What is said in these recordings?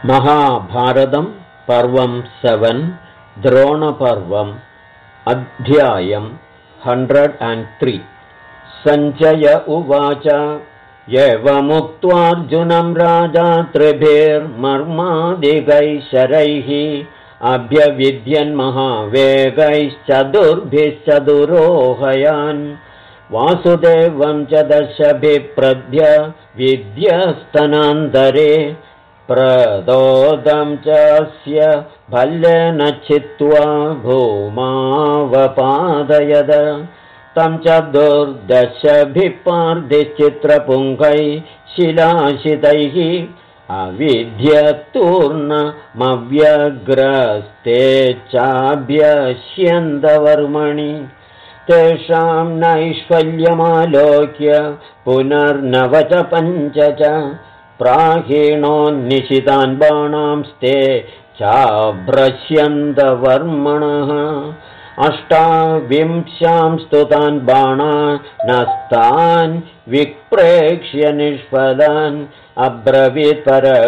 महाभारतं पर्वं 7 द्रोणपर्वम् अध्यायं 103 सञ्जय उवाच एवमुक्त्वार्जुनं राजा त्रिभिर्मर्मादिगैः शरैः अभ्यविद्यन्महावेगैश्चतुर्भिश्चतुरोहयान् वासुदेवं च दशभिप्रद्य विद्यस्तनान्तरे प्रदोदं चास्य भल्लेन छित्त्वा भूमावपादयद तं च दुर्दशभिपार्धिश्चित्रपुङ्गैः शिलाशितैः अविद्यतूर्णमव्यग्रस्ते चाभ्यश्यन्दवर्मणि तेषां नैष्फल्यमालोक्य पुनर्नव च पञ्च च प्राहीणोन्निशितान् बाणांस्ते चाभ्रश्यन्दवर्मणः अष्टाविंशांस्तु तान् बाणानस्तान् विप्रेक्ष्य निष्फलान् अब्रवीत्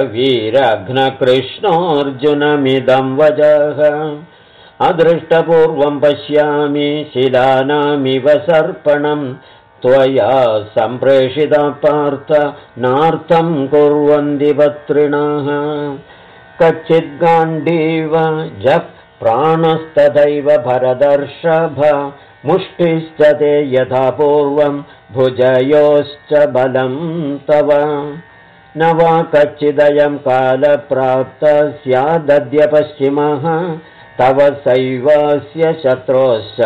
परवीरघ्नकृष्णोऽर्जुनमिदं वचः अदृष्टपूर्वं पश्यामि शिलानामिव सर्पणं त्वया सम्प्रेषिता पार्थ नार्थं कुर्वन्ति भत्रिणः कच्चिद्गाण्डीव जः प्राणस्तथैव भरदर्षभ मुष्टिश्च ते यथा पूर्वं भुजयोश्च बलं तव न वा कच्चिदयं कालप्राप्तः स्यादद्य पश्चिमः तव सैवस्य शत्रोश्च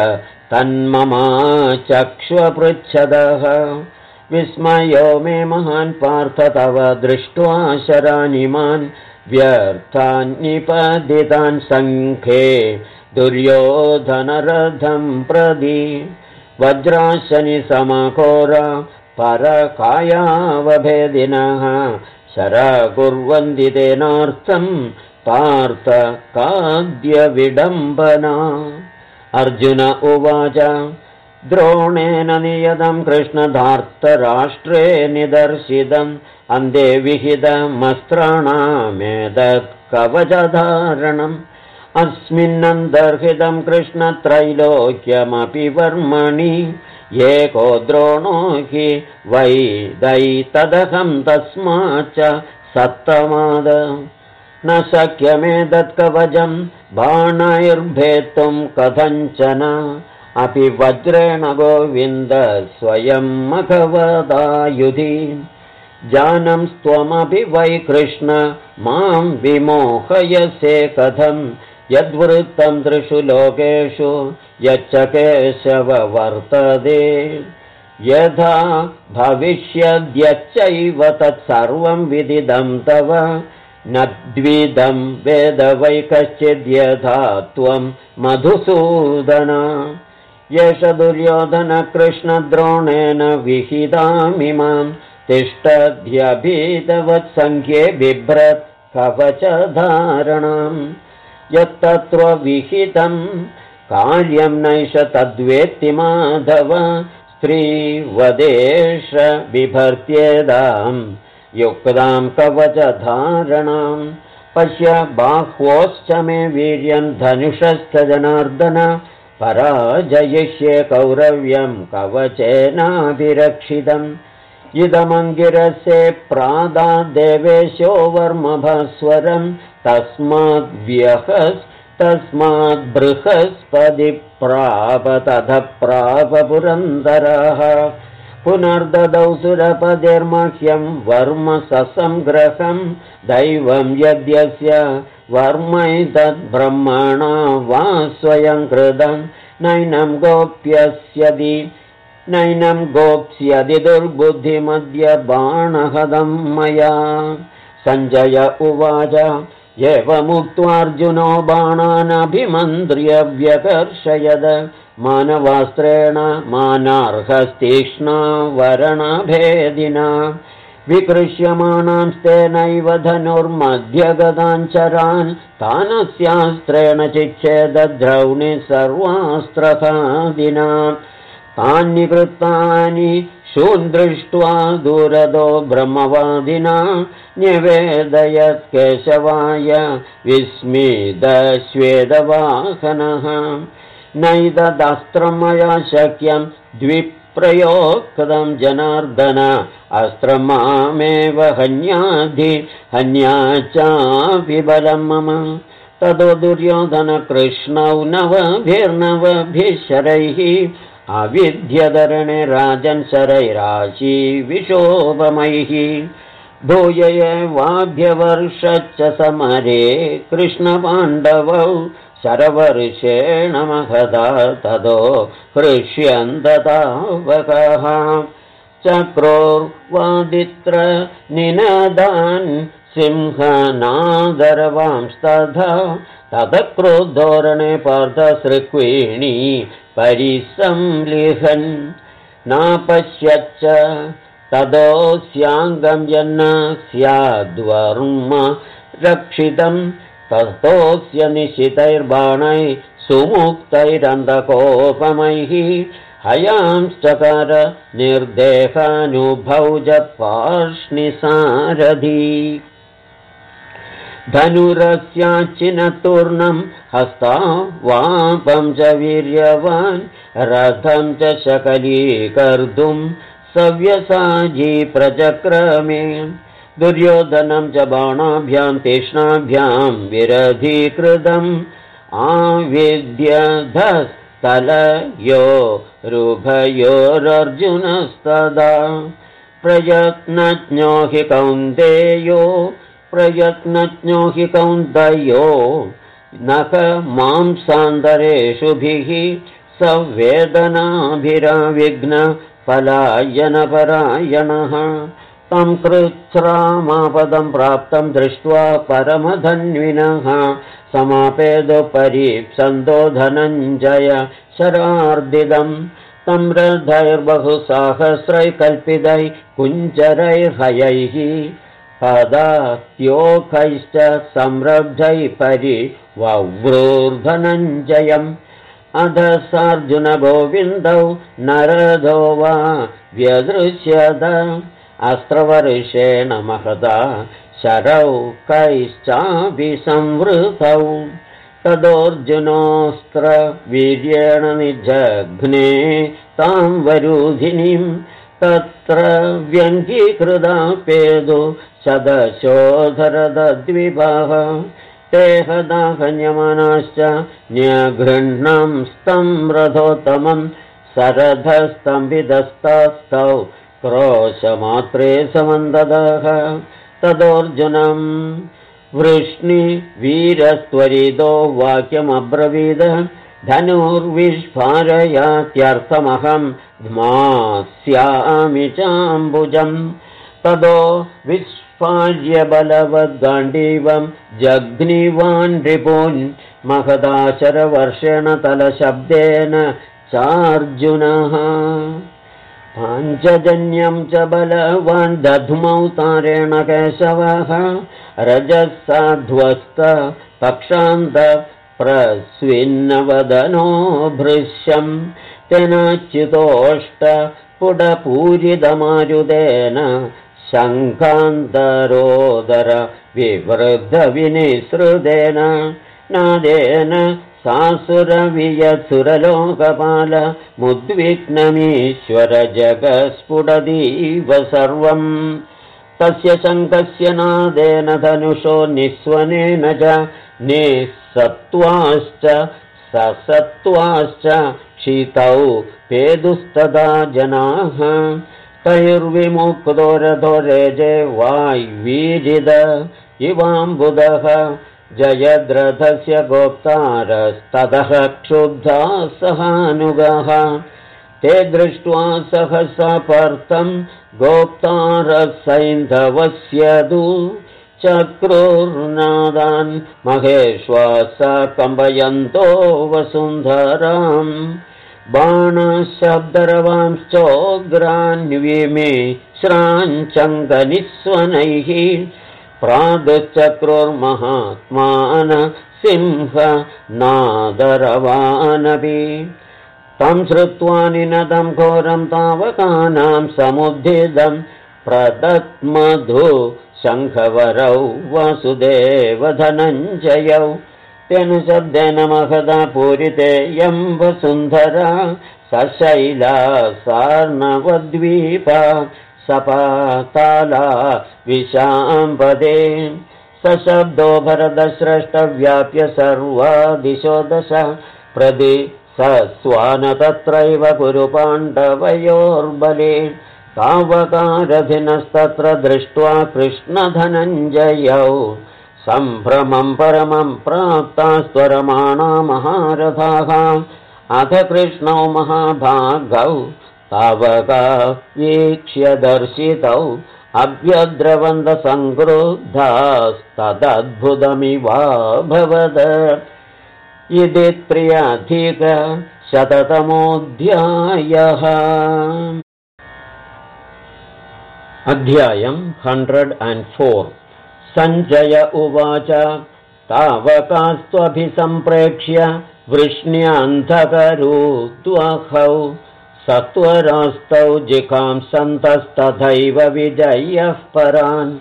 तन्ममाचक्ष्वपृच्छदः विस्मयो मे महान् पार्थ तव दृष्ट्वा शरानिमान् व्यर्थान् निपतितान् सङ्खे दुर्योधनरथं प्रदि वज्राशनि समघोर परकायावभेदिनः शरकुर्वन्ति तेनार्थं पार्थ काद्य विडम्बना अर्जुन उवाच द्रोणेन नियतं कृष्णधार्तराष्ट्रे निदर्शितम् अन्ते विहितमस्त्राणामेतत् कवचधारणम् अस्मिन्नन्तर्हितं कृष्णत्रैलोक्यमपि वर्मणि एको द्रोणो हि वै दैतदहं तस्माच्च सत्तमाद न शक्यमेतत् कवचं बाणैर्भेत्तुं कथञ्चन अपि वज्रेण गोविन्द स्वयं मघवदायुधि जानंस्त्वमपि वै कृष्ण मां विमोहयसे कथं यद्वृत्तं त्रिषु लोकेषु यच्च केशव वर्तते यथा भविष्यद्यच्चैव तत्सर्वं विदितं तव न द्विदं वेद वै कश्चिद्यथा त्वं मधुसूदन एष दुर्योधन कृष्णद्रोणेन विहितामिमां तिष्ठद्यभीतवत्सङ्ख्ये बिभ्रत् कवचधारणम् यत्तत्र विहितं कार्यं नैष तद्वेत्ति माधव स्त्रीवदेश बिभर्त्येदां युक्तां कवचधारणां पश्य बाह्वोश्च मे वीर्यं धनुषश्च जनार्दन पराजयिष्ये कौरव्यं कवचेनाभिरक्षितम् इदमङ्गिरसे प्रादादेवेशो वर्मभास्वरं तस्माद्बृहस्पति प्राप तथ प्राप पुरन्दरः पुनर्ददौ सुरपतिर्मह्यं वर्म ससंग्रहं दैवं यद्यस्य वर्मैतद्ब्रह्मणा वा स्वयं कृतं नैनं गोप्स्यदि दुर्बुद्धिमद्य बाणहदं मया सञ्जय उवाच एवमुक्त्वार्जुनो बाणानभिमन्त्र्य व्यकर्षयद मानवास्त्रेण मानार्हस्तीक्ष्णा वरणभेदिना विकृष्यमाणांस्तेनैव धनुर्मध्यगताञ्चरान् तानस्यास्त्रेण चिच्छेदद्रौणि सर्वास्त्रकादिना तान्निकृतानि शून् दृष्ट्वा दूरदो ब्रह्मवादिना न्यवेदयत् केशवाय विस्मितश्वेतवाहनः नैतदस्त्रं मया शक्यं द्विप्रयोक्तं जनार्दन अस्त्रं मामेव हन्याधि हन्या चापि बलं मम ततो दुर्योधनकृष्णौ नवभिर्नवभिः शरैः अविद्यधरणे राजन् शरैराशी विशोभमैः भूय एवाभ्यवर्षच्च समरे कृष्णपाण्डवौ शरवर्षेण महदा ततो हृष्यन्ततावकः चक्रोर्वादित्र निनदान् सिंहनादरवांस्तथा ततः क्रोद्धोरणे पार्थसृक्विणी परिसंलिहन् नापश्यच्च ततोऽस्याङ्गं यन्न स्याद्वर्म रक्षितं ततोऽस्य निशितैर्बाणैः सुमुक्तैरन्धकोपमैः हयांश्चकार निर्देहानुभौज पार्ष्णिसारथी धनुरस्याच्चिनतूर्णं हस्ता वापं च वीर्यवान् रथं च शकलीकर्तुं सव्यसाजी प्रचक्रमे दुर्योधनं च बाणाभ्यां तीक्ष्णाभ्यां विरधीकृतम् आविद्यधस्तलयो रुभयोरर्जुनस्तदा प्रयत्नज्ञो हि कौन्तेयो प्रयत्नज्ञो हि कौन्तेयो नख मांसान्तरेषुभिः सवेदनाभिराविघ्न पलायनपरायणः तं कृच्छ्रामापदं प्राप्तं दृष्ट्वा परमधन्विनः समापेदोपरीप्सन्तो धनञ्जय शरार्दिदम् तं रथैर्बहुसाहस्रैः कल्पितैः कुञ्जरैर्हयैः पदात्योखैश्च संरब्धैः परिवव्रूर्धनञ्जयम् अधसार्जुनगोविन्दौ नरदो वा व्यदृश्यत अस्त्रवर्षेण महता शरौ कैश्चाभिसंवृतौ तदोऽर्जुनोऽस्त्रवीर्येण निजघ्ने तां वरूधिनीं तत्र व्यङ्गीकृता पेदो शतशोधरद्विभः तेहदाहन्यमानाश्च न्यगृह्णं स्तं रथोत्तमं सरथस्तम्भिदस्तस्थौ क्रोशमात्रे समन्ददः तदोऽर्जुनं वृष्णिवीरस्त्वरितो वाक्यमब्रवीद धनुर्विस्फारयात्यर्थमहं ध्मास्यामि चाम्बुजम् ततो विस्फार्य बलवद्गाण्डीवं जग्निवान् रिपून् महदाशरवर्षेण तलशब्देन चार्जुनः पाञ्चजन्यं च बलवान् दध्मौ तारेण केशवः रजसाध्वस्त पक्षान्त प्रस्विन्नवदनो भृश्यं तेनाच्युतोष्ट पुडपूरितमारुदेन शङ्कान्तरोदर विवृद्धविनिसृतेन नादेन सासुरवियत्सुरलोकपाल मुद्विग्नमीश्वर जगस्फुटदीव सर्वम् तस्य शङ्खस्य नादेन धनुषो निःस्वनेन च निःसत्त्वाश्च ससत्त्वाश्च क्षितौ पेदुस्तदा जनाः तैर्विमुक्तो रथो रेजे वाग्वीजिद इवाम्बुदः जयद्रथस्य गोप्तारस्ततः क्षुब्धा सहानुगः ते दृष्ट्वा सहसा पार्थं गोप्तारसैन्धवस्य दु चक्रुर्नादान् महेश्वास कम्पयन्तो वसुन्धराम् बाणशब्दरवांश्चोग्रान्विमिश्राञ्चङ्गनिस्वनैः प्रादुश्चक्रुर्महात्मान सिंह नादरवानपि तं श्रुत्वा निनदं घोरं तावकानां समुद्धिदं प्रदत्मधु शङ्खवरौ वसुदेवधनञ्जयौ तेन शब्देन महदा पूरिते यं वसुन्धरा सशैला सार्णवद्वीपा सपाताला विशाम्पदे सशब्दो भरतश्रेष्ठव्याप्य सर्वा दिशो दश प्रदि सस्वान तत्रैव कुरु पाण्डवयोर्बले तावकारधिनस्तत्र दृष्ट्वा कृष्णधनञ्जयौ सम्भ्रमं परमं प्राप्तास्त्वरमाणा महारथाः अथ कृष्णौ महाभागौ तावका वीक्ष्य दर्शितौ अभ्यद्रवन्दसङ्क्रुद्धास्तदद्भुतमिवाभवद इति 3अधिकशततमोऽध्यायः। अध्यायं 104। सञ्जय उवाच तावकास्त्वभिसम्प्रेक्ष्य वृष्ण्यन्धकरुद्वहौ सत्वरास्तौ जिघांसन्तस्तथैव विजयः परान्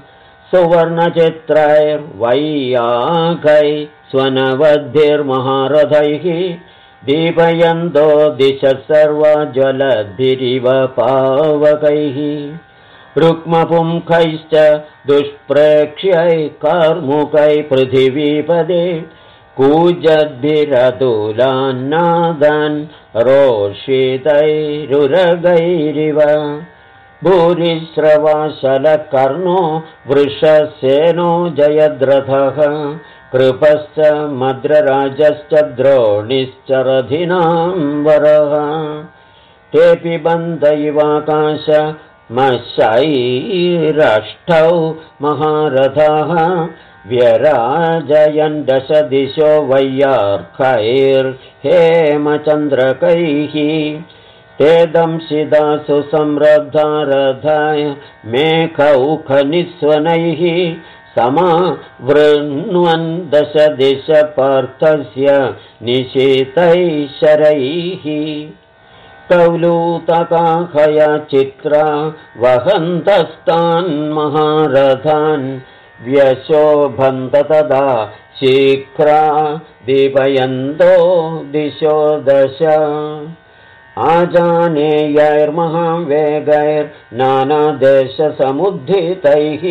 सुवर्णचित्रैर्वैयाघै स्वनवद्भिर्महारथैः दीपयन्तो दिशः सर्वा ज्वलद्भिरिव पावकैः रुक्मपुङ्खैश्च दुष्प्रेक्ष्यै कार्मुकै पृथिवीपदे कूजद्भिरतुलान्नादन् रोषितैरुरगैरिव भूरिश्रवाशलकर्णो वृषसेनो जयद्रथः कृपश्च मद्रराजश्च द्रोणिश्च रथिनाम्बरः तेऽपि बन्ध इवाकाशमशैरष्टौ महारथाः व्यराजयन् दशदिशो वैयार्कैर्हेमचन्द्रकैः ते दंशिदासु संरब्धा रथाय मेखौखनिस्वनैः समावृण्वन् दशदिश पार्थस्य निशितैः शरैः कौलूतकाखया चित्रा वहन्तस्तान् महारथान् व्यशोभन्त तदा शीघ्रा दीपयन्तो दिशो दश आजानेयैर्महावेगैर्नानादेशसमुद्धितैः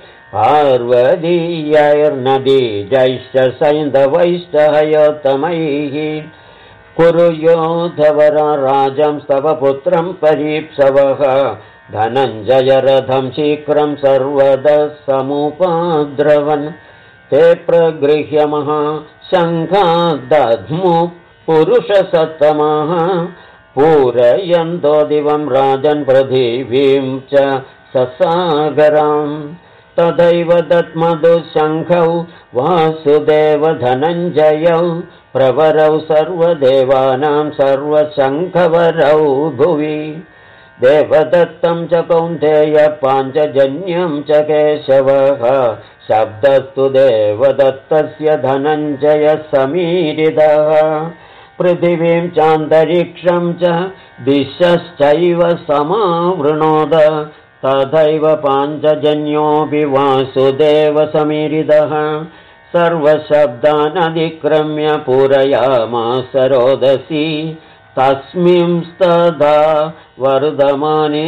पार्वतीयैर्नदीजैश्च सैन्धवैश्च हयोत्तमैः कुरु योधवरा राजं स्तव पुत्रं परीप्सवः धनञ्जयरथं शीघ्रं सर्वतः समुपाद्रवन् ते प्रगृह्य महाशङ्खादध्मुः पुरुषसत्तमः पूरयन्तो दिवं राजन् पृथिवीं च ससागराम् तथैव दत्मधुशङ्खौ वासुदेवधनञ्जयौ प्रवरौ सर्वदेवानां सर्वशङ्खवरौ भुवि देवदत्तं च कौन्तेय पाञ्चजन्यं च केशवः शब्दस्तु देवदत्तस्य धनञ्जय समीरितः पृथिवीं चान्तरिक्षं च दिशश्चैव समावृणोद तथैव पाञ्चजन्योऽपि वासुदेवसमीरितः सर्वशब्दान् अधिक्रम्य पूरयामास रोदसी तस्मिंस्तदा वर्धमाने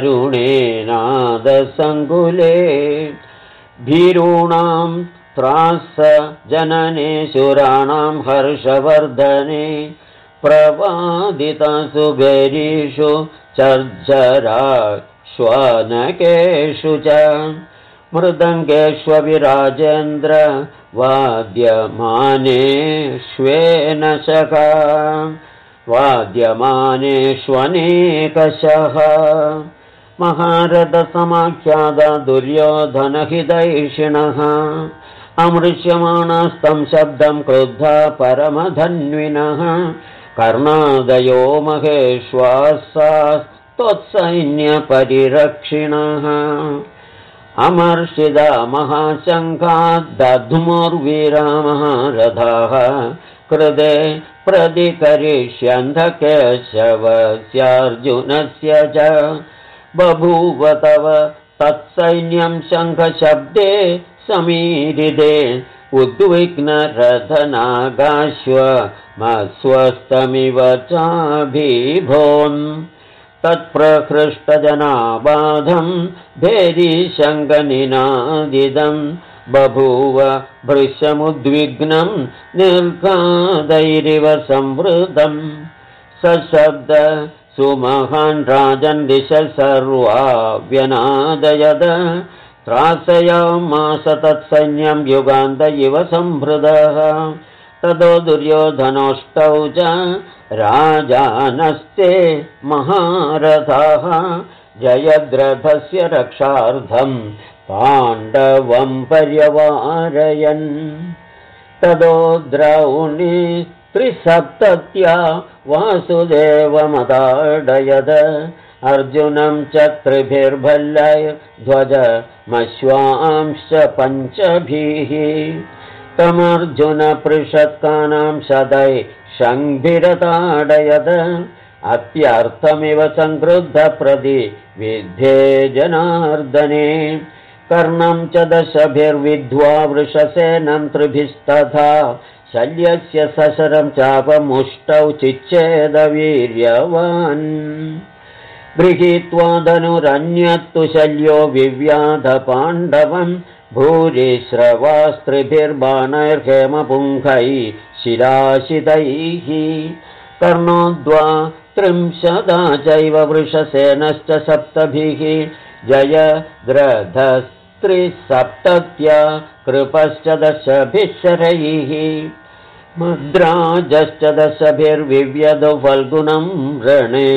दारुणेनादसङ्कुले भीरूणां त्रास जनने शूराणां हर्षवर्धने प्रवादितासु भैरीषु चर्जराश्वानकेषु च मृदङ्गेष्वविराजेन्द्र वाद्यमानेष्वेनशका वाद्यमानेष्वनेकशः महारथसमाख्याता दुर्योधनहितैषिणः अमृष्यमाणास्तं शब्दं क्रुद्धा परमधन्विनः कर्णादयो महेश्वासास्त्वत्सैन्यपरिरक्षिणः अमर्षिदा महाशङ्खाद्दध्मुर्वीरा महारथाः कृते प्रतिकरिष्यन्ध केशवस्यार्जुनस्य च बभूव तव तत्सैन्यं शङ्खशब्दे समीरिते उद्विग्नरथनागाश्वमस्वस्थमिव चाभिभोन् तत्प्रहृष्टजनाबाधं भेरीशङ्खनिनादिदं बभूव भृशमुद्विग्नं निर्गादैरिव संवृतम् सशब्द सुमहान् राजन् दिश सर्वा व्यनादयद त्रासयामास तत्सैन्यं युगान्त इव संहृतः ततो दुर्योधनोष्टौ च राजानस्ते महारथाः जयद्रथस्य रक्षार्थं पाण्डवं पर्यवारयन् ततो द्रौणी त्रिसप्तत्या वासुदेवमताडयद अर्जुनं च त्रिभिर्भल्लैर्ध्वजमश्वांश्च पञ्चभिः तमर्जुनपृषत्कानां शतैः शङ्भिरताडयद अत्यर्थमिव संक्रुद्धप्रति विद्धे जनार्दने कर्णं च दशभिर्विद्ध्वा वृषसेनं त्रिभिस्तथा शल्यस्य सशरं चापमुष्टौ चिच्छेदवीर्यवान् गृहीत्वा धनुरन्यत्तु शल्यो विव्याध पाण्डवं भूरिश्रवास्त्रिभिर्बाणैर्हेमपुङ्खैः शिराशितैः कर्णोद्वा त्रिंशदा चैव वृषसेनश्च सप्तभिः जयद्रथस्त्रिसप्तत्या कृपश्च दशभिः शरैः मद्राजश्च दशभिर्विव्यधो फल्गुनं रणे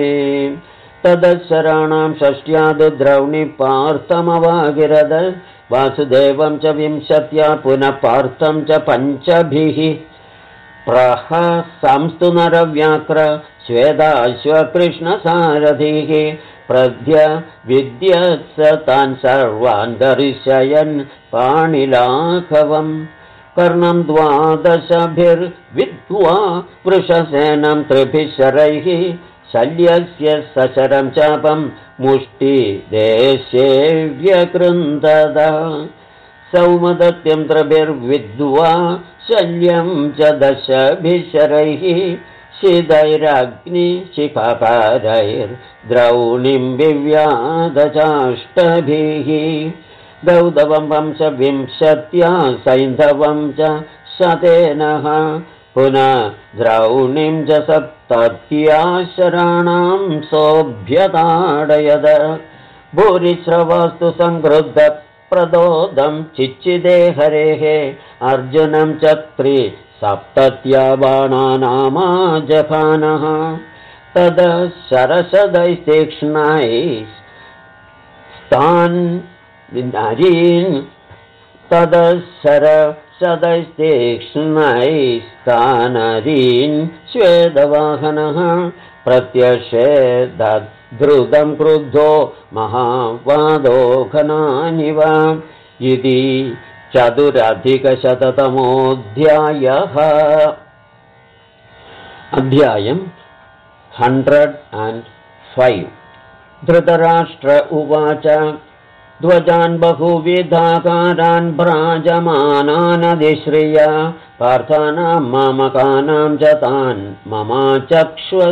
तदशराणां षष्ट्याद् द्रौणी पार्थमवागिरद वासुदेवं च विंशत्या पुनः पार्थं च पञ्चभिः प्रहसंस्तु नरव्याघ्र श्वेताश्वकृष्णसारथिः प्रद्य विद्यत्स तान् सर्वान् दर्शयन् पाणिलाघवम् कर्णं द्वादशभिर्विद्ध्वा वृषसेनं त्रिभिः शरैः शल्यस्य सशरं चापं मुष्टिदेशे व्यकृन्दद सौमदत्यं त्रिभिर्विद्ध्वा शल्यं च दशभिः शरैः शिखैरग्निशिखपादैर्द्रौणीं विव्याध चाष्टभिः गौतमं वंशविंशत्या सैन्धवं च शतेनः पुनः द्रौणीं च सप्तत्या शराणां सोऽभ्यताडयद भूरिश्रवास्तु संक्रुद्ध प्रदोदं चिच्चिदे हरेः अर्जुनं च त्रिसप्तत्या बाणानामाजभानः तद शरशदैस्तीक्ष्णैस्तान् नरीन् तदशरशदैस्तीक्ष्णैस्तानरीन् श्वेतवाहनः प्रत्यषेधद्रुतं क्रुद्धो महावादो घनानिव इति चतुरधिकशततमोऽध्यायः। अध्यायं 105। धृतराष्ट्र उवाच ध्वजान् बहुविधाकारान् भ्राजमानानधिश्रिया पार्थानां मामकानां च तान् ममाचक्ष्व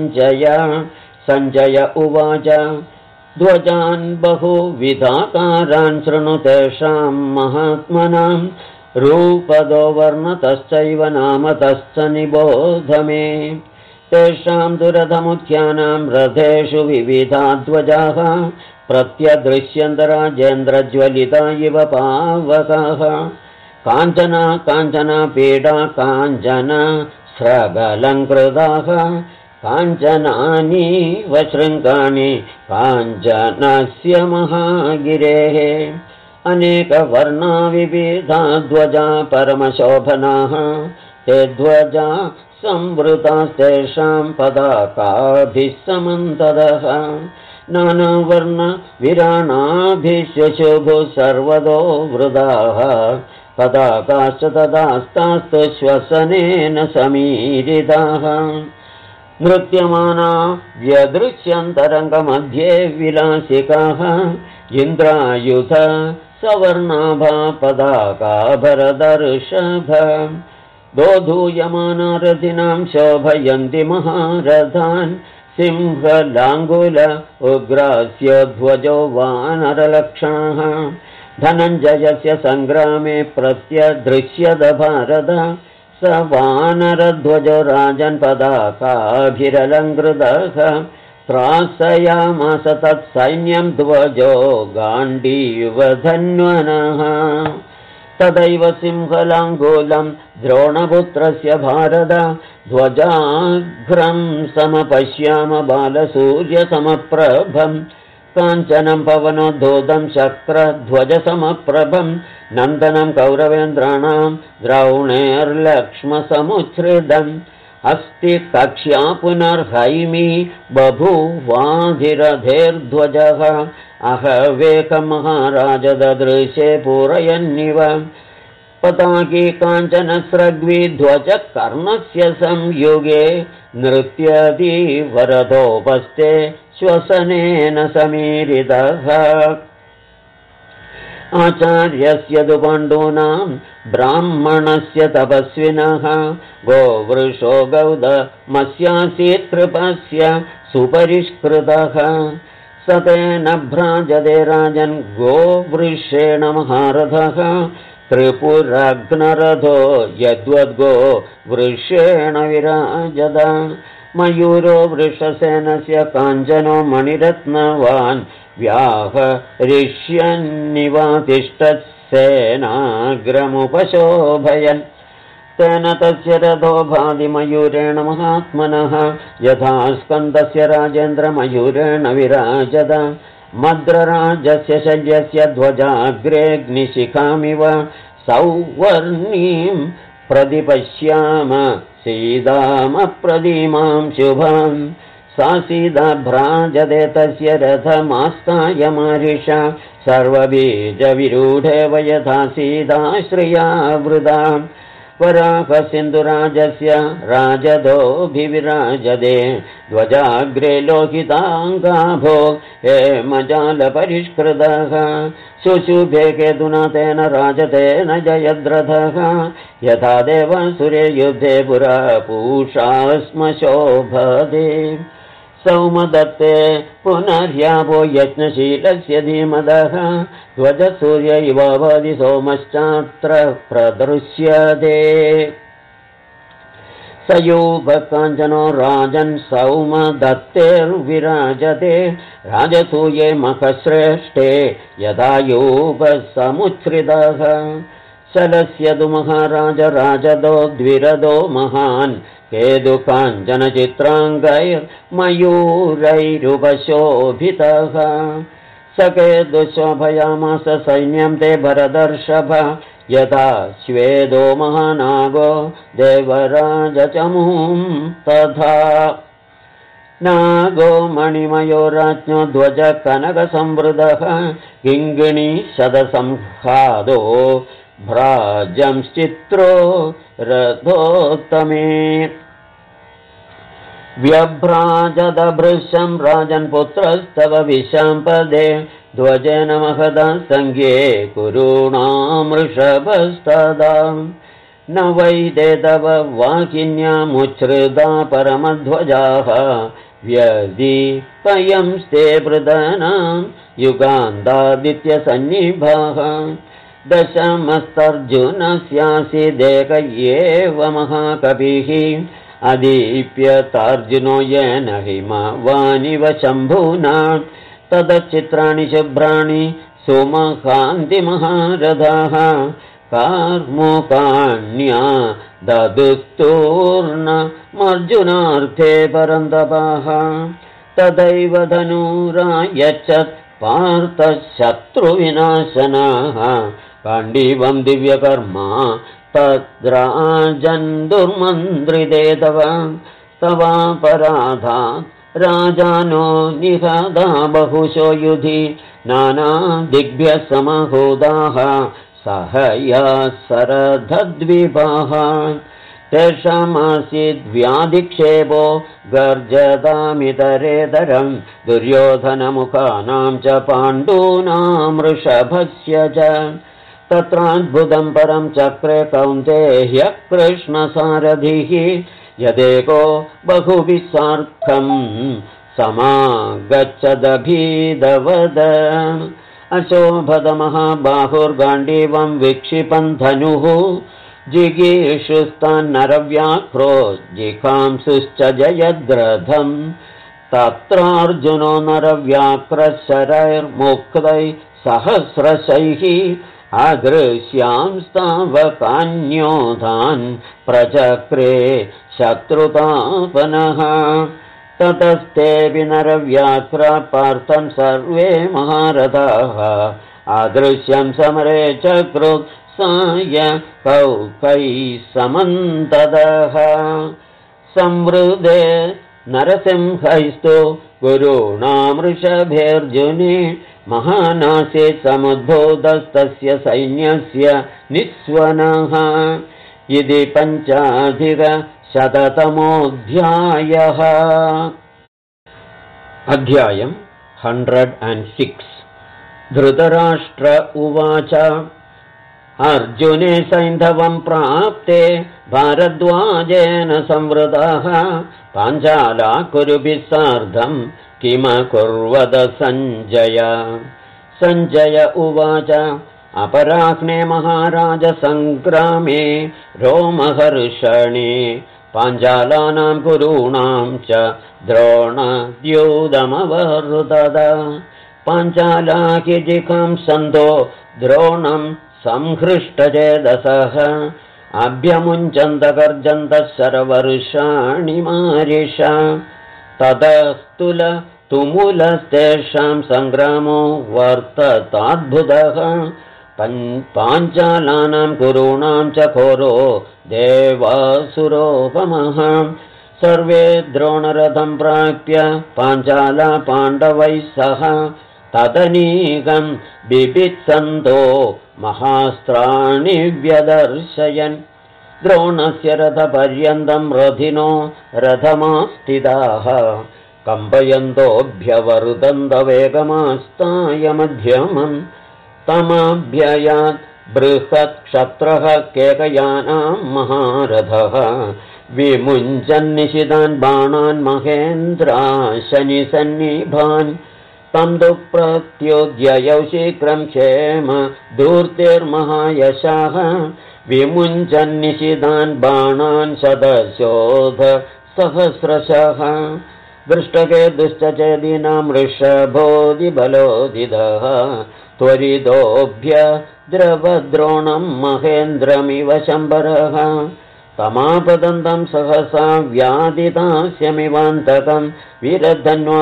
सञ्जय उवाच ध्वजान् बहुविधाकारान् शृणु तेषां महात्मनां रूपदो वर्णतश्चैव नामतश्च निबोध मे तेषां दुरधमुख्यानां रथेषु विविधा ध्वजाः प्रत्यदृश्यन्तराजेन्द्रज्वलिता इव पावकाः काञ्चना काञ्चना पीडा काञ्चन स्रगलङ्कृताः काञ्चनानि वशृङ्गानि काञ्चनस्य महागिरेः अनेकवर्णा विविधा ध्वजा परमशोभनाः ते ध्वजा संवृतास्तेषां पताकाभिः समन्ततः नानावर्ण विराणाभिः शुभुः सर्वतो वृदाः पताकाश्च तदास्तास्तु श्वसनेन समीरिताः नृत्यमाना व्यदृश्यन्तरङ्गमध्ये विलासिकाः इन्द्रायुध सवर्णाभा पताकाभरदर्शभ दोधूयमानरथिनां शोभयन्ति महारथान् सिंहलाङ्गुल उग्रास्य ध्वजो वानरलक्षणः धनञ्जयस्य सङ्ग्रामे प्रत्यदृश्यत भारत स वानरध्वजो राजन् पताकाभिरलङ्कृतः त्रासयामास तत्सैन्यं ध्वजो गाण्डीवधन्वनः तदैव सिंहलाङ्गूलं द्रोणपुत्रस्य भारत ध्वजाघ्रं समपश्याम बालसूर्यसमप्रभं काञ्चनं पवनोद्धूतं शक्रध्वजसमप्रभं नन्दनं कौरवेन्द्राणां द्रौणेर्लक्ष्मसमुच्छ्रितम् अस्ति कक्ष्या पुनर्हैमी बभूवाधिरथेर्ध्वजः अहवेकमहाराज ददृशे पूरयन्निव पताकी काञ्चनस्रग्वी ध्वजः कर्णस्य संयुगे नृत्यति वरदोपस्थे श्वसनेन समीरितः आचार्यस्य तु पाण्डूनां ब्राह्मणस्य तपस्विनः गोवृषो गौतमस्यासीत् कृपस्य सुपरिष्कृतः स तेन भ्राजते राजन् गोवृषेण महारथः त्रिपुरघ्नरथो यद्वद्गो वृषेण विराजत मयूरो वृषसेनस्य काञ्चनो मणिरत्नवान् व्याहरिष्यन्निवातिष्ठत्सेनाग्रमुपशोभयन् तेन तस्य रथो भाति मयूरेण महात्मनः यथा स्कन्दस्य राजेन्द्रमयूरेण विराजत मद्रराजस्य शल्यस्य ध्वजाग्रेऽग्निशिखामिव सौवर्णीं प्रतिपश्याम सीतामप्रदीमां शुभाम् सा सीता भ्राजते तस्य रथमास्ताय मारिषा सर्वबीजविरूढेव यथा सीता श्रियावृता वराहसिन्धुराजस्य राजदोऽभिविराजते ध्वजाग्रे लोहिताङ्गाभो हेमजालपरिष्कृतः शुशुभे केतुना तेन राजतेन जयद्रथः यथा देवासुरे युद्धे पुरा पूषा स्म शोभते सौमदत्ते पुनर्यापो यज्ञशीलस्य धीमदः ध्वजसूर्य इव भवति सोमश्चात्र प्रदृश्यते सयूपकाञ्चनो राजन् सौमदत्तेर्विराजते राजसूये मखश्रेष्ठे यथा यूपसमुच्छ्रितः शलस्य तु महाराज राजदो द्विरदो महान् केतुकाञ्चनचित्राङ्गैर्मयूरैरुपशोभितः स केतुशोभयामास सैन्यं ते भरदर्षभ यथा श्वेदो महानागो देवराजचमूं तथा नागो मणिमयो राज्ञो ध्वज कनकसंवृतः किङ्गिणी शतसंहादो भ्राजंश्चित्रो रथोत्तमे व्यभ्राजदभृशं राजन्पुत्रस्तव विशाम्पदे ध्वजेन महदा सङ्गे कुरूणामृषभस्तदा न वैदे तव वाकिन्यामुच्छ्रिता परमध्वजाः व्यदीपयंस्ते प्रदानां युगान्तादित्यसन्निभाः दशमस्तर्जुनस्यासीदेक एव महाकविः अदीप्यतार्जुनो येन हिमवानिव शम्भुना तदचित्राणि शुभ्राणि सुमकान्तिमहारथाः कार्मुकाण्या ददुस्तूर्णमर्जुनार्थे परन्तपाः तदैव धनुरायच्छत् पार्थशत्रुविनाशनाः काण्डीवं दिव्यकर्मा तद्राजन् दुर्मन्त्रिते तवापराधात् राजानो निहता बहुशो युधि नानादिग्भ्यः समहूताः सहया सरधद्विपाः तेषामासीद्व्याधिक्षेपो गर्जतामितरेतरं दुर्योधनमुखानां च पाण्डूनां वृषभस्य च तत्राद्भुतं परं चक्रे कौन्तेयः कृष्णसारथिः यदेको बहुभिः सार्धं समागच्छदभीदवद अशोभतमहाबाहुर्गाण्डीवं विक्षिपन् धनुः जिगीषुस्तन्नरव्याघ्रो जिघांसुश्च जयद्रथम् तत्रार्जुनो नरव्याघ्रशरैर्मुक्तैः सहस्रशैः अदृश्यांस्तावकान्योधान् प्रचक्रे शत्रुतापनः ततस्तेऽपि नरव्याघ्र पार्थं सर्वे महारथाः अदृश्यं समरे चक्रुः साय कौकैः समन्ततः संवृदे नरसिंहैस्तु गुरूणां वृषभेऽर्जुने महानासीत् समुद्बोधस्तस्य सैन्यस्य निःस्वनः इति 5,100तमोऽध्यायः। अध्यायम् 106। धृतराष्ट्र उवाच अर्जुने सैन्धवं प्राप्ते भारद्वाजेन संवृताः पाञ्चाला कुरुभिः सार्धं किमकुर्वद सञ्जय। सञ्जय उवाच अपराह्ने महाराज सङ्ग्रामे रोमहर्षणे पाञ्चालानां कुरूणां च द्रोणद्यूतमवर्तत पाञ्चाला हि जिघांसन्तो द्रोणं संहृष्टचेतसः अभ्यमुञ्चन्तगर्जन्तः शरवर्षाणि मारिष ततस्तुलतुमुलस्तेषां सङ्ग्रामो वर्तताद्भुतः पाञ्चालानां कुरूणां च घोरो देवासुरोपमः सर्वे द्रोणरथं प्राप्य पाञ्चाला पाण्डवैः सह तदनीकं बिभित्सन्तो महास्त्राणि व्यदर्शयन् द्रोणस्य रथपर्यन्तं रथिनो रथमास्थिताः कम्पयन्तोऽभ्यवर्तन्तवेगमास्ताय मध्यमम् तमभ्ययात् बृहत्क्षत्रः केकयानां महारथः विमुञ्चन्निशितान् बाणान् महेन्द्राशनिसन्निभान् तं तु प्रत्युद्ययौ शीघ्रं क्षेम धूर्तिर्महायशः विमुञ्चन्निशितान् बाणान् शतशोध सहस्रशः दृष्टके दुश्चेदीनां वृषभोदिबलोदितः त्वरितोऽभ्य द्रवद्रोणं महेन्द्रमिव शम्बरः तमापदन्तं सहसा व्यादितास्यमिवान्तकं वीरधन्वा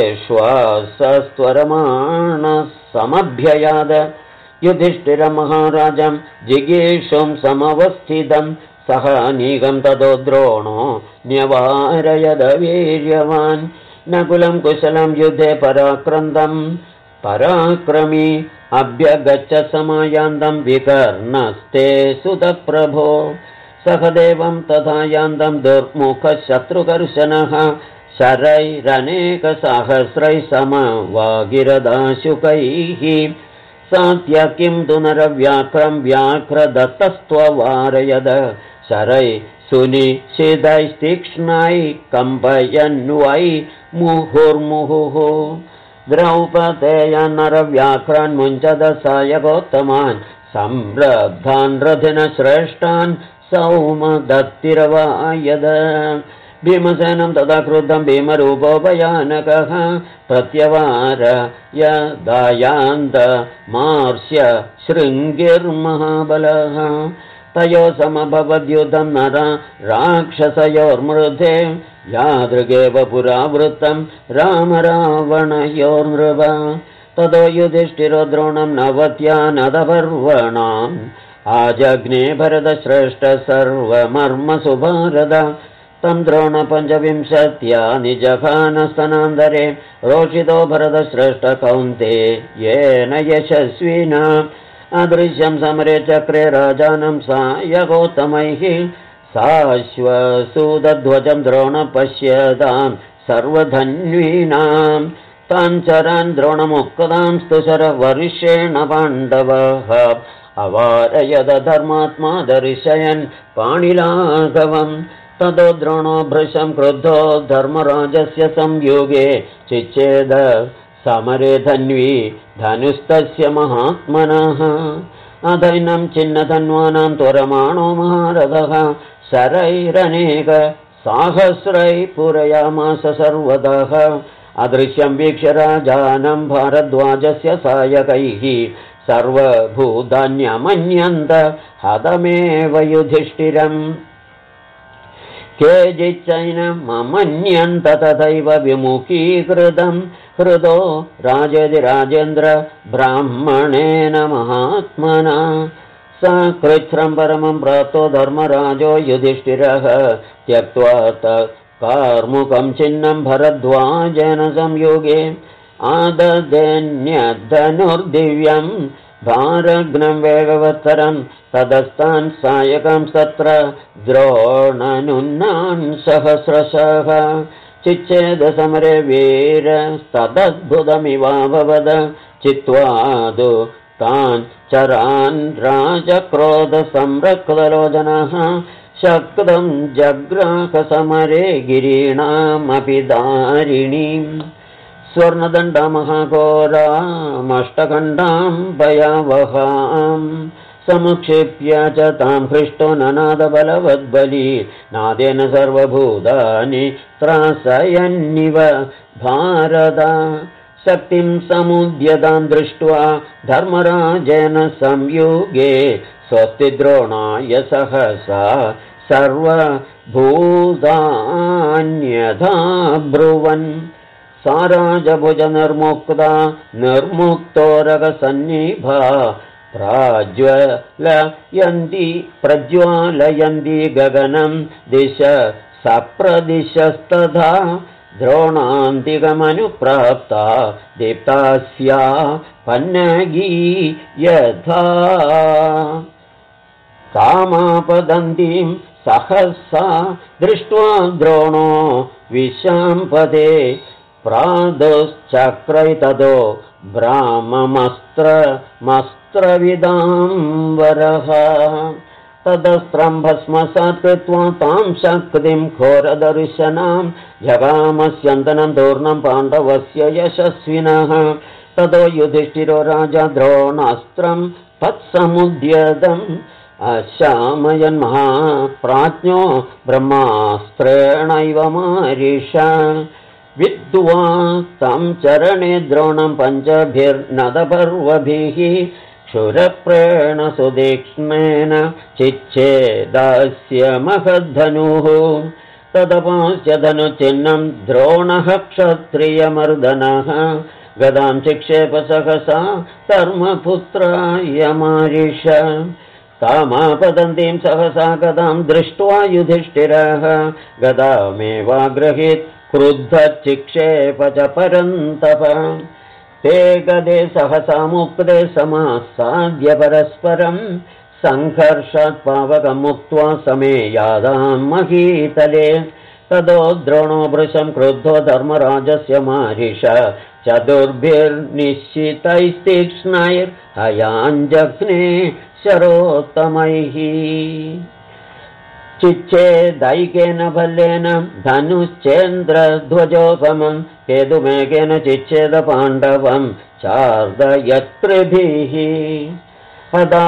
महेश्वासस्त्वरमाणः समभ्ययाद युधिष्ठिरमहाराजं जिगीषुं समवस्थितं सह नीकं ततो द्रोणो न्यवारयद वीर्यवान् नकुलं कुशलं युद्धे पराक्रन्दं पराक्रमी अभ्यगच्छ समायान्तं विकर्णस्ते सुतप्रभो सहदेवं तथा यान्तं दुर्मुखशत्रुकर्शनः शरैरनेकसहस्रैः समवागिरदाशुकैः सात्यकिं तु नरव्याघ्रं व्याघ्रदत्तस्त्ववारयद शरै सुनिशितैस्तीक्ष्णैः कम्पयन्वै मुहुर्मुहुः द्रौपदेय नरव्याघ्रान् मुञ्चद सायकोत्तमान् संरब्धान् रथिनश्रेष्ठान् सौमदत्तिरवायद भीमसेनं तदा क्रुद्धं भीमरूपोपयानकः प्रत्यवार यदायान्त मार्ष्य शृङ्गिर्महाबलः तयो समभवद्युद्धं नर राक्षसयोर्मृधे यादृगेव पुरावृत्तं रामरावणयोर्नृप ततो युधिष्ठिरो द्रोणं नवत्या नदपर्वणाम् आजग्ने भरतश्रेष्ठ सर्वमर्मसुभारद तं द्रोणपञ्चविंशत्या निजघानस्तनान्तरे रोषितो भरतश्रेष्ठ कौन्ते येन यशस्विना अदृश्यं समरे चक्रे राजानं सायकोत्तमैः साश्वसूदध्वजं द्रोण पश्यतां सर्वधन्वीनां तान् चरान् द्रोणमुक्तां स्तुशरवर्षेण पाण्डवः अवारयद धर्मात्मा दर्शयन् पाणिलाघवम् ततो द्रोणो भृशं क्रुद्धो धर्मराजस्य संयोगे चिच्छेद समरे धन्वी धनुस्तस्य महात्मनः अधैनं छिन्नधन्वानां त्वरमाणो महारथः शरैरनेक साहस्रैः पूरयामास सर्वतः अदृश्यं वीक्ष्य राजानं भारद्वाजस्य सायकैः सर्वभूतान्यमन्यन्त हतमेव युधिष्ठिरम् केचिच्चैनमन्यन्त तथैव विमुखीकृतं हृदो राजेन्द्र ब्राह्मणेन महात्मना स कृच्छ्रं परमं प्राप्तो धर्मराजो युधिष्ठिरः त्यक्त्वा कार्मुकं छिन्नं भरद्वाजेन संयोगे आददेन्यधनुर्दिव्यं भारग्नं वेगवत्तरं तदस्तान् सायकं तत्र द्रोणनुन्नान् सहस्रशः चिच्छेदसमरे वीरस्तदद्भुतमिवाभवद चित्वादु तान् चरान् राजक्रोधसंरक्तलोचनः शक्तं जग्राहसमरे गिरीणामपि दारिणीम् स्वर्णदण्डमहाघोरामष्टकण्डां भयावहाम् समुक्षिप्य च तां हृष्टो ननादबलवद्बली नादेन सर्वभूतानि त्रासयन्निव भारत शक्तिं समुद्यतां दृष्ट्वा धर्मराजेन संयुगे स्वस्ति द्रोणाय सहसा सर्वभूतान्यथा ब्रुवन् सा राजभुजनिर्मुक्ता निर्मुक्तोरगसन्निभा प्रज्वालयन्ती गगनं दिश सप्रदिशस्तथा द्रोणान्तिकमनुप्राप्ता दीप्तास्या पन्नगी यथा तामापदन्तीं सहसा दृष्ट्वा द्रोणो विशाम्पदे प्रादुश्चक्रैतदो ब्राह्ममस्त्रविदाम्बरः तदस्त्रं भस्मसात् कृत्वा तां शक्तिं घोरदर्शनां जगामस्यन्तनं दूर्णं पाण्डवस्य यशस्विनः ततो युधिष्ठिरो राजा द्रोणास्त्रं तत्समुद्यतम् अशामयन्महाप्राज्ञो ब्रह्मास्त्रेणैव मारिष विद्वा तं चरणे द्रोणं पञ्चभिर्नदपर्वभिः क्षुरप्रेण सुदीक्ष्णेन चिच्छेदस्य महद्धनुः तदपास्य धनुचिह्नं द्रोणः क्षत्रियमर्दनः गदां चिक्षेप सहसा धर्मपुत्राय मारिष तामापतन्तीं सहसा गदां दृष्ट्वा युधिष्ठिरः गदामेवाग्रहीत् क्रुद्धचिक्षेप च परन्तप ते गदे सहसा मुक्ते समासाद्य परस्परं सङ्घर्षात् पावकं मुक्त्वा समेयादां महीतले ततो द्रोणो भृशं क्रुद्धो धर्मराजस्य मारिष चतुर्भिर्निश्चितैस्तीक्ष्णैर्हयाञ्जघ्ने शरोत्तमैः चिच्छेदैकेन भल्लेन धनुश्चेन्द्रध्वजोपमं केतुमेकेन चिच्छेद पाण्डवं चार्दयत्रिभिः हदा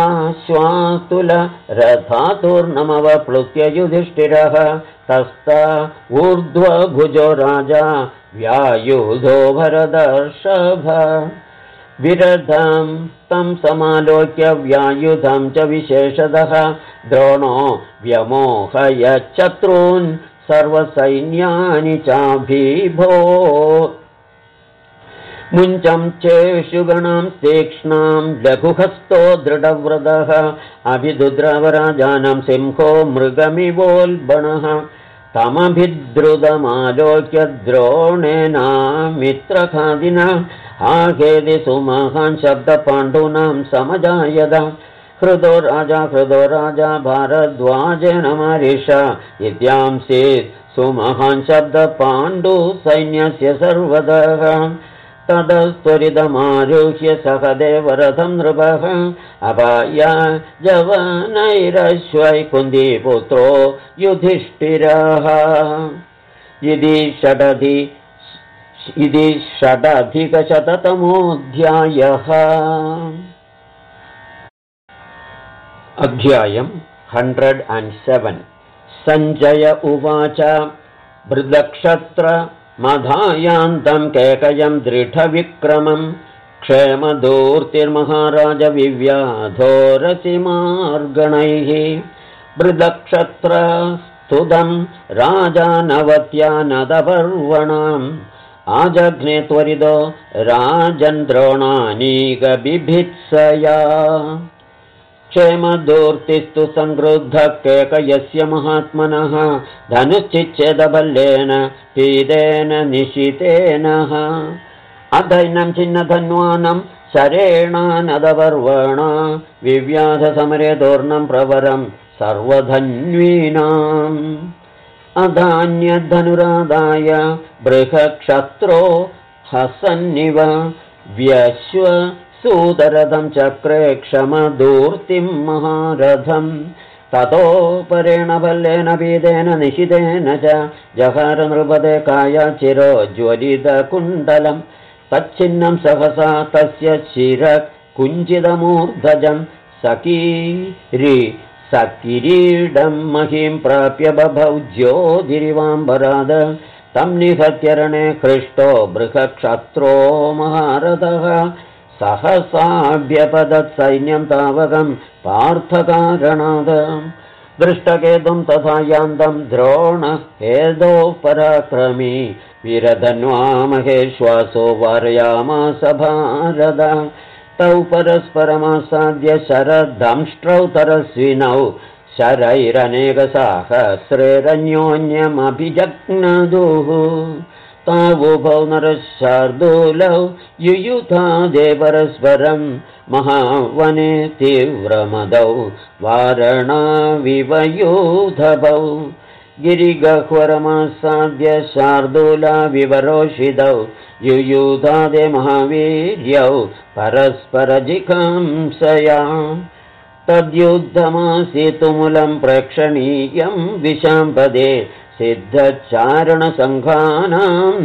श्वातुलरथातुर्नमवप्लुत्य युधिष्ठिरः तस्ता ऊर्ध्वभुजो राजा व्यायुधो भरदर्षभ विरधं तं समालोक्य व्यायुधं च विशेषतः द्रोणो व्यमोहयच्छत्रून् सर्वसैन्यानि चाभिभो मुञ्चं चेषुगणां तीक्ष्णां लघुहस्तो दृढव्रतः अभिदुद्रावराजानं सिंहो मृगमिवोल्बणः तमभिद्रुतमालोक्य द्रोणेनामित्रखादिना आहेदि सुमहान् शब्दपाण्डूनां समजायत हृदो राजा भारद्वाजेन मारिषा इत्यांसीत् सुमहान् शब्दपाण्डु सैन्यस्य सर्वतः तदस्त्वरितमारुह्य सह देवरथं नृपः अपाया जवनैरश्वै कुन्तीपुत्रो युधिष्ठिरः इति षडधिकशततमोऽध्यायः। अध्यायम् 107। सञ्जय उवाच मृदक्षत्रमधायान्तं केकयं दृढविक्रमं क्षेमदूर्तिर्महाराज विव्याधोरसिमार्गणैः मृदक्षत्रस्तुतं राजानवत्या नदपर्वणाम् आजघ्ने त्वरितो राजन्द्रोणानीकबिभित्सया क्षेमदूर्तिस्तु संक्रुद्धः केकयस्य महात्मनः धनुश्चिच्छेदबल्लेन पीडेन निशितेन अधैनं छिन्नधन्वानं शरेणानदपर्वणा विव्याधसमरे दोर्णं प्रवरं सर्वधन्वीनाम् अधान्यधनुरादाय बृहक्षत्रो हसन्निव व्यश्वसूतरथं चक्रे क्षमदूर्तिं महारथं ततोपरेण बल्लेन पीडेन निशितेन च जहार नृपते कायाचिरो ज्वलितकुण्डलं तच्छिन्नं सहसा तस्य शिरः कुञ्चितमूर्धजं सकिरीडं महीं प्राप्य बभौ ज्योतिरिवाम्बराद तं निहत्य रणे हृष्टो बृहक्षत्रो महारथः सहसाभ्यपदत् सैन्यं तावकं पार्थकारणाद दृष्टकेतुं तथा यान्तं द्रोणहेदोः पराक्रमी वीरधन्वा महेश्वासो वारयामास भारद तौ परस्परमासाद्य शरदंष्ट्रौ तरस्विनौ शरैरनेकसाहस्रैरन्योन्यमभिजग्नदुः तावुभौ नरशार्दूलौ युयुधादे परस्परं महावने तीव्रमदौ वारणाविवयूधभौ गिरिगह्वरमासाद्य शार्दूला विवरोषितौ युयुधादे महावीर्यौ परस्परजिघांसया तद्युद्धमासीतुमुलं प्रेक्षणीयं विशाम्पदे सिद्धचारणसङ्घानां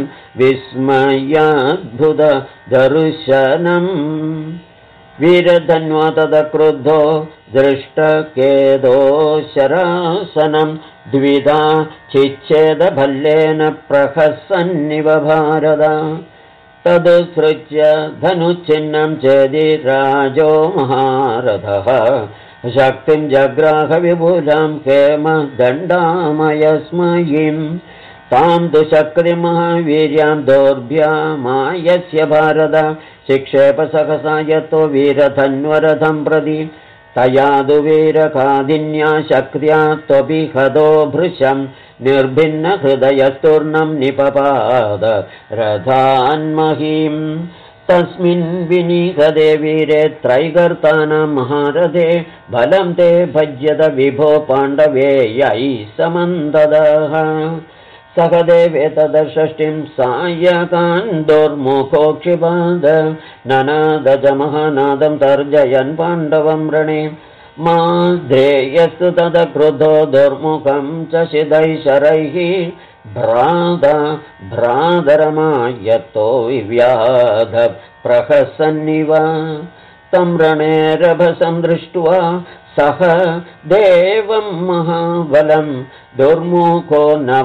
विस्मयाद्भुतदर्शनम् वीरधन्वा तदक्रुद्धो दृष्टकेदो शरासनं द्विधा छिच्छेदभल्लेन प्रहसन्निव भारद तदुत्सृज्य धनुच्छिन्नं चेदि राजो महारथः शक्तिं जग्राह विपुलं हेमदण्डामयस्मयीं तां तु शक्तिमहावीर्यां दोर्भ्यामायस्य भारत शिक्षेप सहसा यतो वीरधन्वरथं प्रति तया तु वीरकादिन्या शक्त्या त्वपि हतो भृशं निर्भिन्नहृदयस्तूर्णं निपपाद रथान्महीं तस्मिन् विनिहते वीरे त्रैगर्तानां महारथे बलं ते भज्यत विभो पाण्डवेयै समन्ददः सहदेवे तदषष्टिं सायकान्दोर्मुखो क्षिपाद ननाद महानादं तर्जयन् पाण्डवं रणे मा ध्येयस्तु तदक्रुद्धो दुर्मुखं च शिदैः शरैः भ्रातरमायतो विव्याध प्रहसन्निव तं रणेरभसं दृष्ट्वा सह देवं महाबलं दुर्मुखो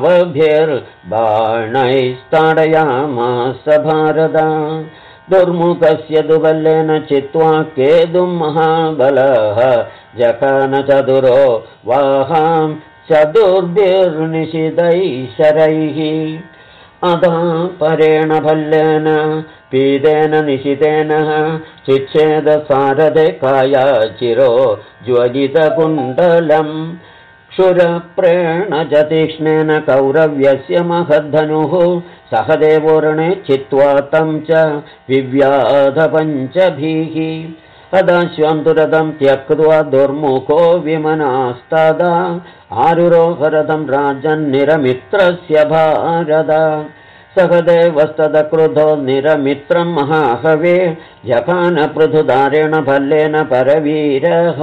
नवभिर्बाणैस्ताडयामास भारत दुर्मुखस्य दुबल्लेन चित्वा केतुं महाबलः जखान चतुरो वाहां चतुर्भिर्निशितैः शरैः अधा परेण भल्लेन पीडेन निशितेन चिच्छेदसारथे कायाचिरो ज्वलितकुण्डलम् क्षुरप्रेण च तीक्ष्णेन कौरव्यस्य महद्धनुः सहदेवोरणे चित्वा तं च विव्याधपञ्चभिः अदाश्वं दुरदं त्यक्त्वा दुर्मुखो विमनास्तदा आरुरोहरथं राजन्निरमित्रस्य भारद सहदेवस्तदक्रुधो निरमित्रं महाहवे जखानपृथुदारेण भल्लेन परवीरः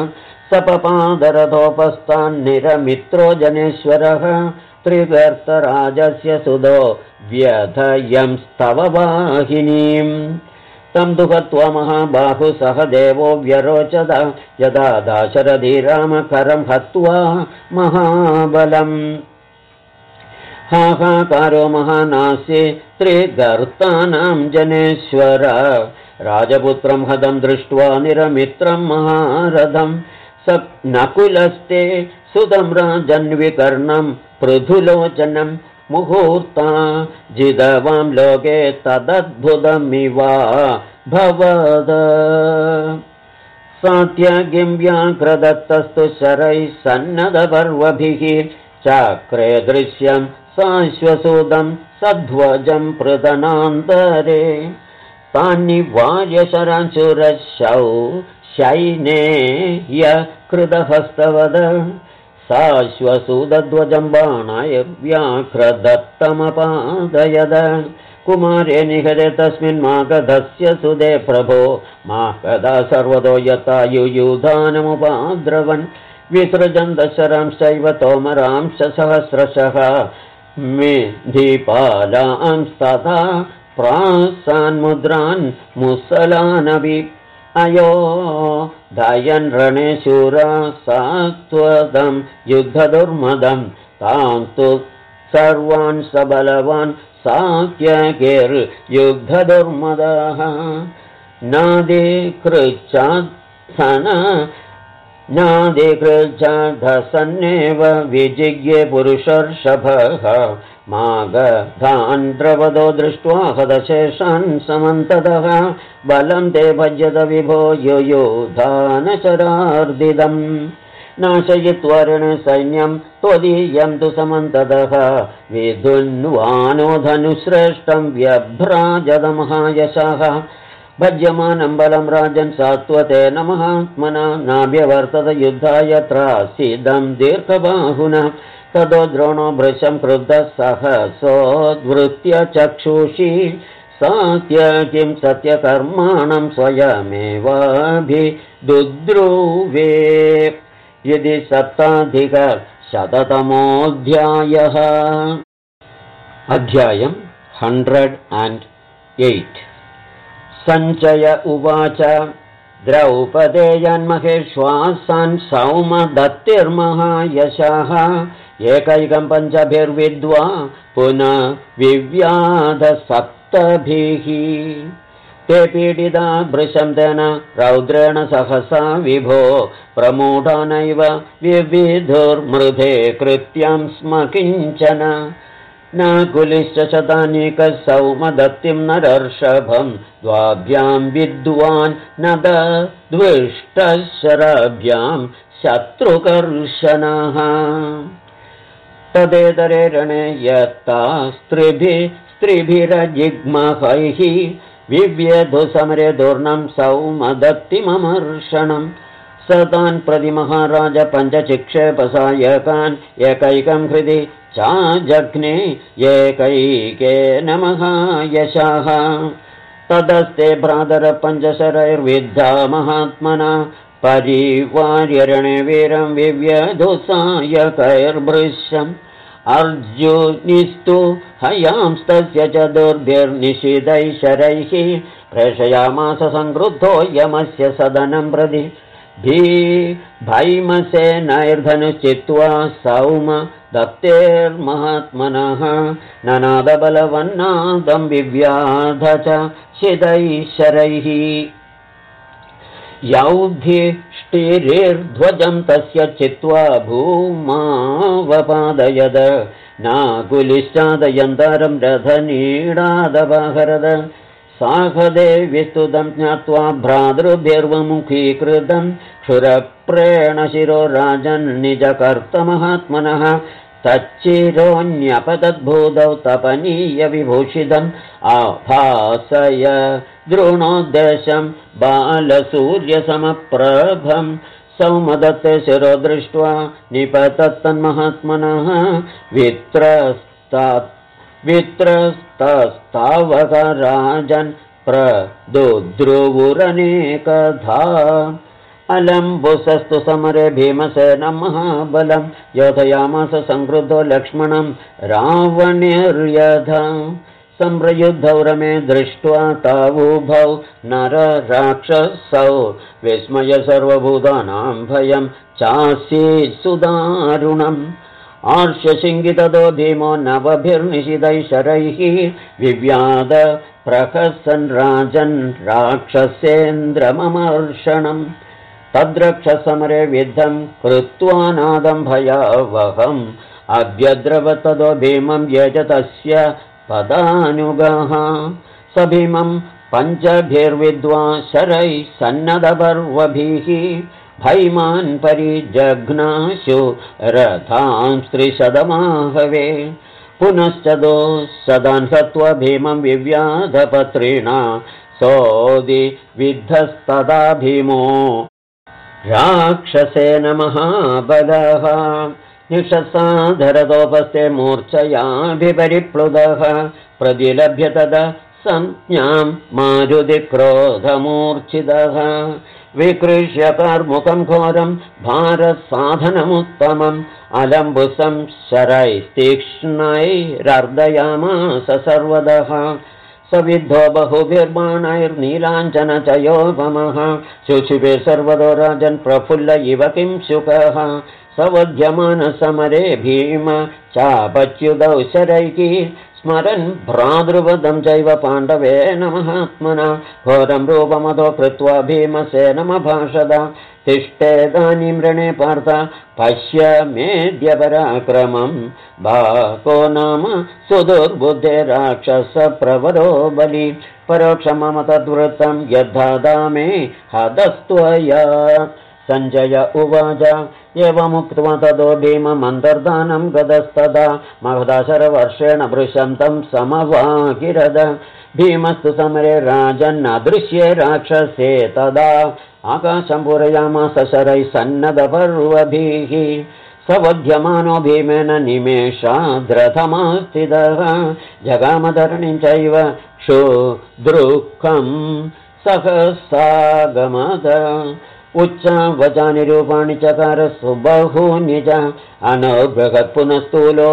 सपपादरथोपस्थान्निरमित्रो जनेश्वरः त्रिगर्तराजस्य सुदो व्यथयंस्तव वाहिनीम् तं दुहत्वा महाबाहु सहदेवो व्यरोचद यदा दाशरथीरामकरं हत्वा महाबलम् हाहाकारो महानास्ये त्रिगर्तानां जनेश्वर राजपुत्रं हतं दृष्ट्वा निरमित्रं महारथं स नकुलस्ते सुतं राजन्विकर्णं पृथुलोचनं मुहूर्ता जिदवां लोके तदद्भुतमिवा भवद सात्यगिं व्याघ्रदत्तस्तु शरैः सन्नदपर्वभिः चक्रे दृश्यं साश्वसूदं सध्वजं पृतनान्तरे तान्निवार्य शरांशुरशौ शैनेय कृतहस्तवद साश्वसूदध्वजं बाणाय व्याघ्रदत्तमपादयद कुमारे निहते तस्मिन् मागधस्य सुदे प्रभो मागधा सर्वतो यथा युयुधानमुपाद्रवन् विसृजन् दशरांश्चैव तोमरांश्च सहस्रशः मेधिपालांस्तथा प्रासान्मुद्रान् मुसलानपि अयो दयन् रणे शूरा सात्वदं युद्धदुर्मदं तां तु सर्वान् सबलवान् सात्यगिर्युद्धदुर्मदः नादिकृच्छाधसन्नेव विजिज्ञे पुरुषर्षभः मागधान् द्रवदो दृष्ट्वा हतशेषान् समन्ततः बलं ते भज्यत विभो युयुधानशरार्दिदम् नाशयित्वा रणसैन्यं त्वदीयं तु समन्ततः विधुन्वानो धनुश्रेष्ठं व्यभ्राजत महायशः भज्यमानं बलं राजन् सात्वतेन महात्मना नाभ्यवर्तत युद्धाय त्रासीदं दीर्घबाहुना ततो द्रोणो भृशं क्रुद्धः सहसोद्वृत्य चक्षुषी सात्यगिं सत्यकर्माणं स्वयमेवाभिदुद्रुवे यदि 7,100तमोऽध्यायः अध्यायं 108 सञ्चय उवाच द्रौपदेयन्महेश्वासान् सौमदत्तिर्महायशः एकैकं पञ्चभिर्विद्वा पुनः विव्याधसप्तभिः ते पीडिता भृशं तेन रौद्रेण सहसा विभो प्रमूढानैव विविधुर्मृधे कृत्यं स्म किञ्चन न कुलिश्च शतानीकः सौमदत्तिं नरर्षभं द्वाभ्यां विद्वान् न द्विष्टः शराभ्यां शत्रुकर्षणः तदेतरे रणे यत्ता स्त्रिभिरजिग्महैः विव्यधु समरे दूर्णं सौमदत्तिममर्षणम् स तान् प्रति महाराज पञ्चचिक्षेपसायकान् एकैकं हृदि चाजघ्ने एकैकेन महायशः तदस्ते भ्रातर पञ्चशरैर्विद्धा महात्मना परिवार्यरणे वीरं विव्यधुसायकैर्भृशम् अर्जुनिस्तु हयांस्तस्य चतुर्भिर्निषिधैः शरैः प्रेषयामास संक्रुद्धो यमस्य सदनं प्रति भीमसेनैर्धनुश्चित्वा सौम दत्तेर्महात्मनः ननादबलवन्नादं विव्याध च शिदैः शरैः यौधिष्ठिरिर्ध्वजं तस्य चित्वा भूमावपादयद नाकुलिश्चादयन्तरं रथनीडादपहरद साहदेव्यस्तुतं ज्ञात्वा भ्रातृभिर्वमुखीकृतं क्षुरप्रेण शिरो राजन् निजकर्तमहात्मनः तच्चिरोऽन्यपतद्भूतौ तपनीयविभूषितम् आभासय द्रोणोद्देशं बालसूर्यसमप्रभं सौमदत्ते शिरो दृष्ट्वा निपतत्तन्महात्मनः वित्रस्तस्तावकराजन् प्रदुद्रुवुरनेकधा अलम्बुसस्तु समरे भीमसेनं महाबलं योधयामास संक्रुद्धो लक्ष्मणं रावणेर्यथा सम्प्रयुद्धौ रमे दृष्ट्वा तावुभौ नरराक्षसौ विस्मय सर्वभूतानां भयं चासीत् सुदारुणम् आर्षसिंहिततो भीमो नवभिर्निशितैः शरैः विव्याध प्रहसन् राजन् राक्षसेन्द्रममर्षणम् तद्रक्षसमरे विद्धं कृत्वा नादं भयावहम् अभ्यद्रवततो भीमं यज तस्य पदानुगः स भीमं पञ्चभिर्विद्वा शरैः सन्नदपर्वभिः भैमान् परिजघ्नाशु रथां स्त्रिशतमाहवे पुनश्च दोस्सदान् हत्वा भीमं विव्याधपत्रिणा सोदि विद्धस्तदा भीमो राक्षसेन महाबलः निषसाधरतोपस्थे मूर्च्छयाभिपरिप्लुतः प्रतिलभ्य तदा संज्ञां मारुतिक्रोधमूर्च्छितः विकृष्य कार्मुकं घोरं भारसाधनमुत्तमम् अलम्बुसं शरैस्तीक्ष्णैरर्दयामास सर्वदः स विद्धो बहुभिर्बाणैर्नीलाञ्जनचयोपमः शुशुभे सर्वतो राजन् प्रफुल्ल इव किं शुकः सवध्यमानसमरे भीम चापच्युतौ शरैः स्मरन् भ्रातृवधं चैव पाण्डवेन महात्मना घोरं रूपमतो कृत्वा भीमसेनमभाषत तिष्ठेदानीं रणे पार्थ पश्य मेद्यपराक्रमं बाको नाम सुदुर्बुद्धे राक्षसप्रवरो बलि परोक्षमम तद्वृत्तं यद्धादा मे हतस्त्वया सञ्जय उवाच एवमुक्त्वा ततो भीममन्तर्धानं गतस्तदा महदाशरवर्षेण भृशं तं समवाकिरद भीमस्तु समरे राजन्नदृश्ये राक्षसे तदा आकाशं पूरयामास शरैः सन्नदपर्वभिः सवध्यमानो भीमेन निमेषाद्रथमास्थितः जगामधरणीं चैव क्षुद्रुःखं सहसागमद उच्चावचानिरूपाणि चकार सुबहूनि च अनबृहत् पुनस्तूलो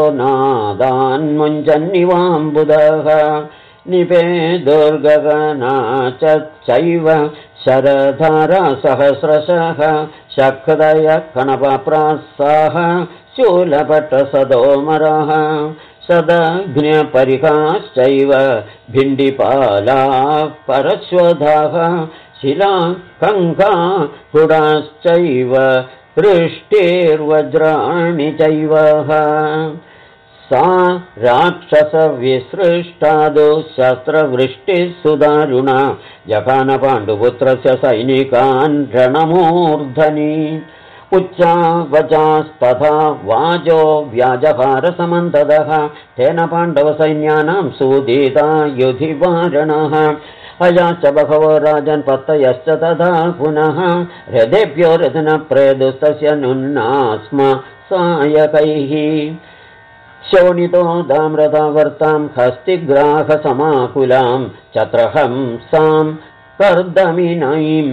नादान्मुञ्जन्निवाम्बुधः निपेदुर्गगना चैव शरधारा सहस्रशः शक्दय कणपप्रासाः शूलपट्टसदोमरः सदग्न्यपरिकाश्चैव भिण्डिपालाः परश्वधाः शिला कङ्का कुडाश्चैव वृष्टिर्वज्राणि चैव सा राक्षसविसृष्टादो शस्त्रवृष्टिः सुदारुणा जघानपाण्डुपुत्रस्य सैनिकान् रणमूर्धनि उच्चावचास्तथा वाजो व्याजहारसमन्तदः तेन पाण्डवसैन्यानां सूदिता युधिवारणः अयाश्च बहवो राजन् पत्तयश्च तथा पुनः हृदेभ्यो रथनप्रेदुस्तस्य नुन्नास्म सायकैः शोणितो दाम्रतावर्तां हस्तिग्राहसमाकुलां चत्रहंसां कर्दमिनैं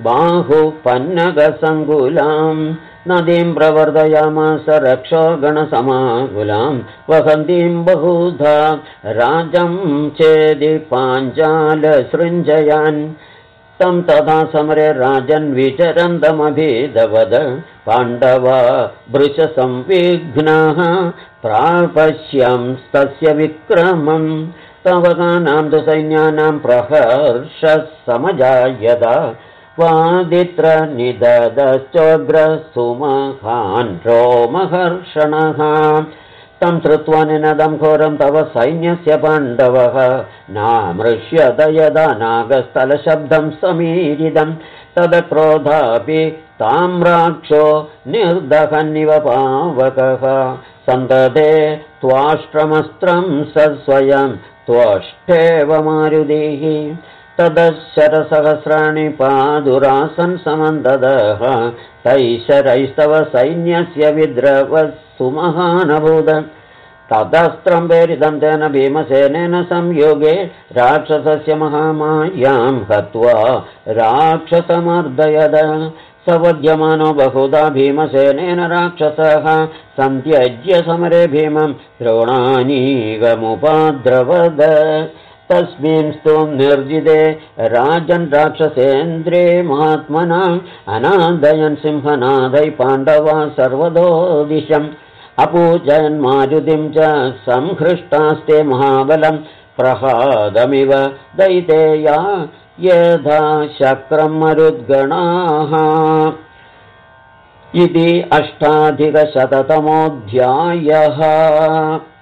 बाहुपन्नगसङ्कुलां नदीं प्रवर्धयामास रक्षोगणसमाकुलां वहन्तीं बहुधा राजं चेदि पाञ्चालसृञ्जयान् तं तथा समरे राजन् विचरन्तमभिदवद पाण्डवा वृषसंविघ्नाः प्रापश्यंस्तस्य विक्रमं तवकानां तु सैन्यानां प्रहर्षः समजायत वादित्र निददश्चोग्र सुमहान् रोमहर्षणः तं श्रुत्वा निनदं घोरं तव सैन्यस्य पाण्डवः नामृष्यत यदा नागस्थलशब्दं समीरिदं तदक्रोधापि ताम्राक्षो निर्दहन्निव पावकः सन्तते त्वाष्ट्रमस्त्रं स स्वयं त्वष्टेव मारुतिः तदशरसहस्राणि पादुरासन् समन्ददः तैशरैस्तव सैन्यस्य विद्रवः सुमहानभूत तदस्त्रं प्रेरितं तेन भीमसेनेन संयोगे राक्षसस्य महामायां हत्वा राक्षसमर्दयद स वध्यमानो बहुधा भीमसेनेन राक्षसः सन्त्यज्य समरे भीमं द्रोणानीकमुपाद्रवद तस्मिंस्तु निर्जिते राजन् राक्षसेन्द्रे महात्मना अनादयन् सिंहनादै पाण्डवा सर्वतो दिशम् अपूजयन् मारुतिं च संहृष्टास्ते महाबलं प्रहादमिव दैतेया यथा शक्रं मरुद्गणाः इति 8अधिकशततमोऽध्यायः।